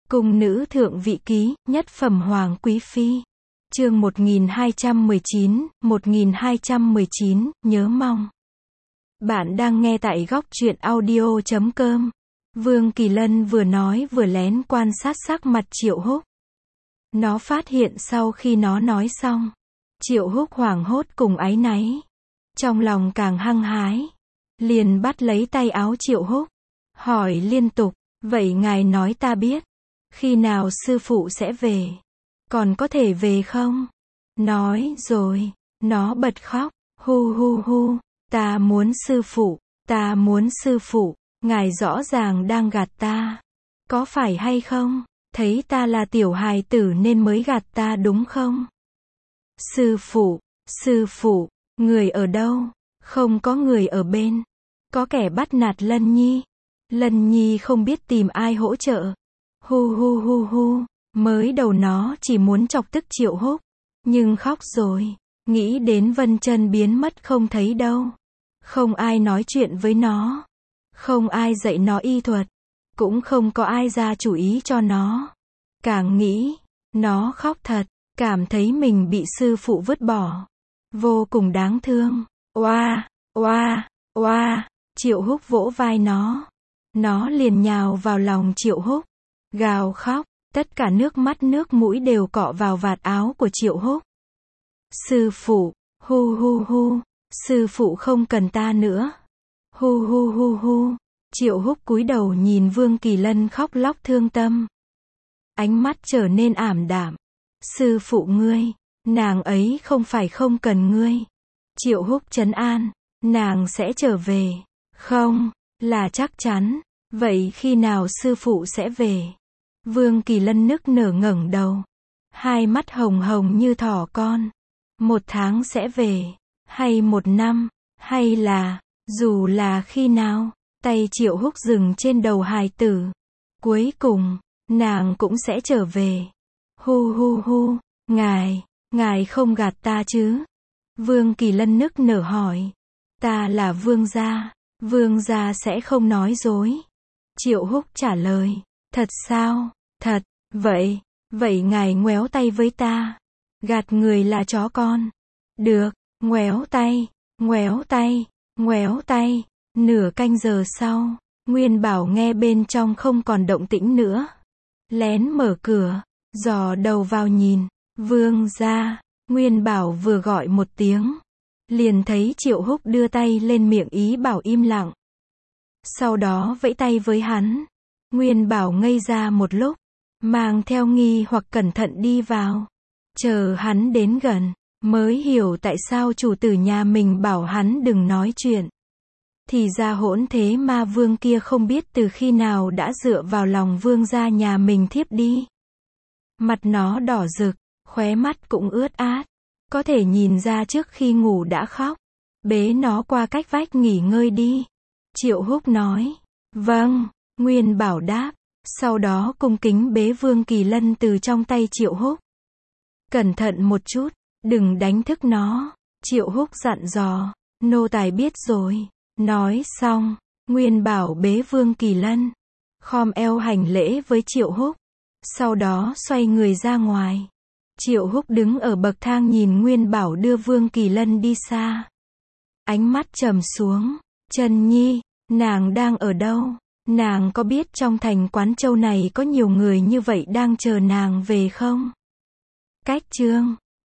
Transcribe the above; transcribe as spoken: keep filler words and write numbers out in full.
Cung nữ thượng vị ký, nhất phẩm hoàng quý phi. Chương một nghìn hai trăm mười chín, một nghìn hai trăm mười chín, nhớ mong. Bạn đang nghe tại góc truyện audio chấm com. Vương Kỳ Lân vừa nói vừa lén quan sát sắc mặt Triệu Húc. Nó phát hiện sau khi nó nói xong, Triệu Húc hoảng hốt cùng áy náy. Trong lòng càng hăng hái, liền bắt lấy tay áo Triệu Húc, hỏi liên tục, vậy ngài nói ta biết, khi nào sư phụ sẽ về? Còn có thể về không? Nói rồi, nó bật khóc, hu hu hu, ta muốn sư phụ, ta muốn sư phụ, ngài rõ ràng đang gạt ta. Có phải hay không? Thấy ta là tiểu hài tử nên mới gạt ta đúng không? Sư phụ, sư phụ, người ở đâu? Không có người ở bên. Có kẻ bắt nạt Lân Nhi. Lân Nhi không biết tìm ai hỗ trợ. Hu hu hu hu, mới đầu nó chỉ muốn chọc tức Triệu Húc, nhưng khóc rồi, nghĩ đến Vân Chân biến mất không thấy đâu. Không ai nói chuyện với nó, không ai dạy nó y thuật, cũng không có ai ra chủ ý cho nó. Càng nghĩ, nó khóc thật, cảm thấy mình bị sư phụ vứt bỏ, vô cùng đáng thương. Oa, oa, oa, Triệu Húc vỗ vai nó, nó liền nhào vào lòng Triệu Húc, gào khóc, tất cả nước mắt nước mũi đều cọ vào vạt áo của Triệu Húc. Sư phụ, hu hu hu, sư phụ không cần ta nữa. Hu hu hu hu, Triệu Húc cúi đầu nhìn Vương Kỳ Lân khóc lóc thương tâm. Ánh mắt trở nên ảm đạm. Sư phụ ngươi, nàng ấy không phải không cần ngươi. Triệu Húc trấn an, nàng sẽ trở về. Không, là chắc chắn. Vậy khi nào sư phụ sẽ về? Vương Kỳ Lân nức nở ngẩng đầu, hai mắt hồng hồng như thỏ con. Một tháng sẽ về, hay một năm, hay là, dù là khi nào? Tay Triệu Húc dừng trên đầu hài tử. Cuối cùng, nàng cũng sẽ trở về. Hu hu hu, ngài, ngài không gạt ta chứ? Vương Kỳ Lân nức nở hỏi. Ta là vương gia, vương gia sẽ không nói dối. Triệu Húc trả lời. Thật sao? Thật, vậy, vậy ngài ngoéo tay với ta. Gạt người là chó con. Được, ngoéo tay, ngoéo tay, ngoéo tay. Nửa canh giờ sau, Nguyên Bảo nghe bên trong không còn động tĩnh nữa. Lén mở cửa, dò đầu vào nhìn. Vương gia, Nguyên Bảo vừa gọi một tiếng, liền thấy Triệu Húc đưa tay lên miệng ý bảo im lặng. Sau đó vẫy tay với hắn. Nguyên Bảo ngây ra một lúc, mang theo nghi hoặc cẩn thận đi vào. Chờ hắn đến gần, mới hiểu tại sao chủ tử nhà mình bảo hắn đừng nói chuyện. Thì ra hỗn thế ma vương kia không biết từ khi nào đã dựa vào lòng vương gia nhà mình thiếp đi. Mặt nó đỏ rực, khóe mắt cũng ướt át. Có thể nhìn ra trước khi ngủ đã khóc. Bế nó qua cách vách nghỉ ngơi đi. Triệu Húc nói. Vâng, Nguyên Bảo đáp. Sau đó cung kính bế Vương Kỳ Lân từ trong tay Triệu Húc. Cẩn thận một chút, đừng đánh thức nó. Triệu Húc dặn dò. Nô tài biết rồi. Nói xong, Nguyên Bảo bế Vương Kỳ Lân, khom eo hành lễ với Triệu Húc. Sau đó xoay người ra ngoài. Triệu Húc đứng ở bậc thang nhìn Nguyên Bảo đưa Vương Kỳ Lân đi xa. Ánh mắt trầm xuống. Trần Nhi, nàng đang ở đâu? Nàng có biết trong thành Quán Châu này có nhiều người như vậy đang chờ nàng về không? Cách chương